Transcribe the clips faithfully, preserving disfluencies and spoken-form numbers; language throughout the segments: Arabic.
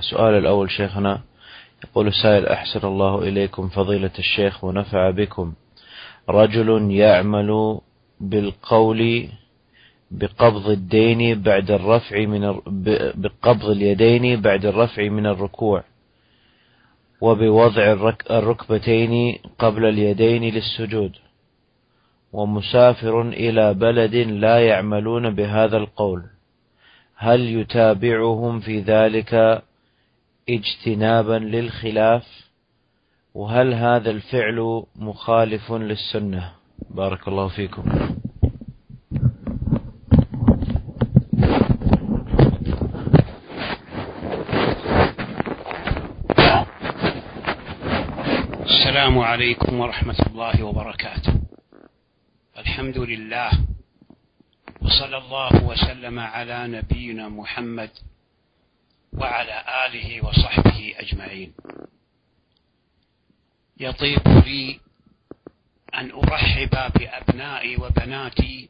سؤال الأول شيخنا، يقول السائل: أحسن الله إليكم فضيلة الشيخ ونفع بكم. رجل يعمل بالقول بقبض الدين بعد الرفع من بقبض اليدين بعد الرفع من الركوع، وبوضع الركبتين قبل اليدين للسجود، ومسافر إلى بلد لا يعملون بهذا القول، هل يتابعهم في ذلك اجتنابا للخلاف؟ وهل هذا الفعل مخالف للسنة؟ بارك الله فيكم. السلام عليكم ورحمة الله وبركاته. الحمد لله، وصلى الله وسلم على نبينا محمد وعلى آله وصحبه أجمعين. يطيب لي أن أرحب بأبنائي وبناتي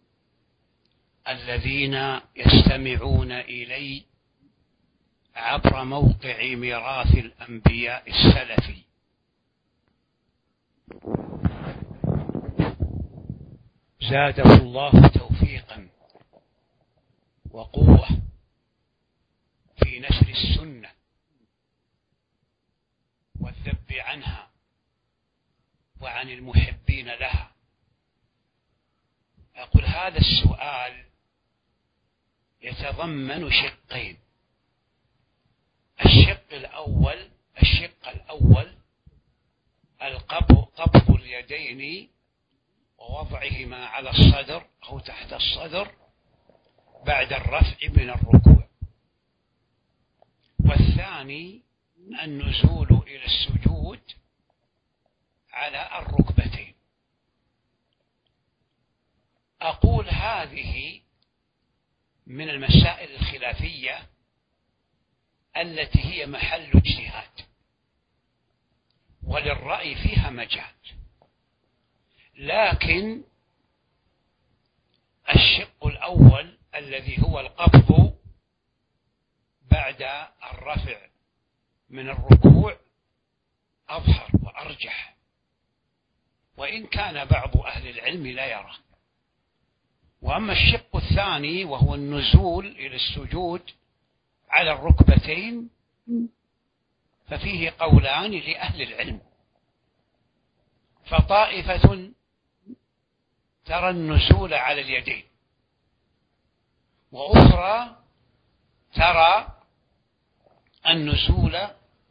الذين يستمعون إلي عبر موقع ميراث الأنبياء السلفي. زاده الله توفيقا وقوة في نشر السنة والذب عنها وعن المحبين لها. أقول هذا السؤال يتضمن شقين. الشق الأول الشق الأول القبض قبض اليدين ووضعهما على الصدر أو تحت الصدر بعد الرفع من الركوع، والثاني النزول إلى السجود على الركبتين. أقول هذه من المسائل الخلافية التي هي محل اجتهاد، وللرأي فيها مجال، لكن الشق الأول الذي هو القبض بعد الرفع من الركوع أظهر وأرجح، وإن كان بعض أهل العلم لا يرى. وأما الشق الثاني وهو النزول إلى السجود على الركبتين ففيه قولان لأهل العلم، فطائفة ترى النزول على اليدين، وأخرى ترى النزول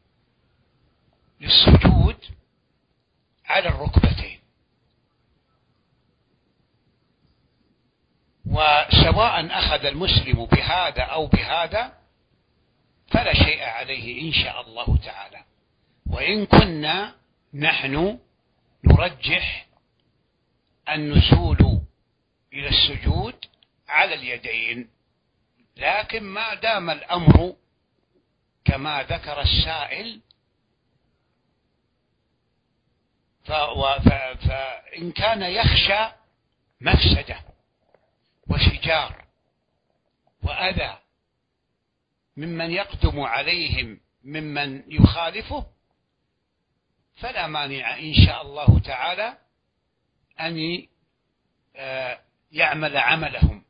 للسجود على الركبتين. وسواء أخذ المسلم بهذا أو بهذا فلا شيء عليه إن شاء الله تعالى، وإن كنا نحن نرجح النزول إلى السجود على اليدين، لكن ما دام الأمر كما ذكر السائل فإن كان يخشى مفسدة وشجار وأذى ممن يقدم عليهم ممن يخالفه فلا مانع إن شاء الله تعالى أن يعمل عملهم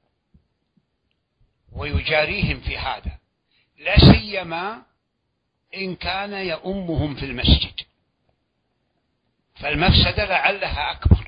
ويجاريهم في هذا، لا سيما إن كان يؤمهم في المسجد، فالمفسدة لعلها أكبر.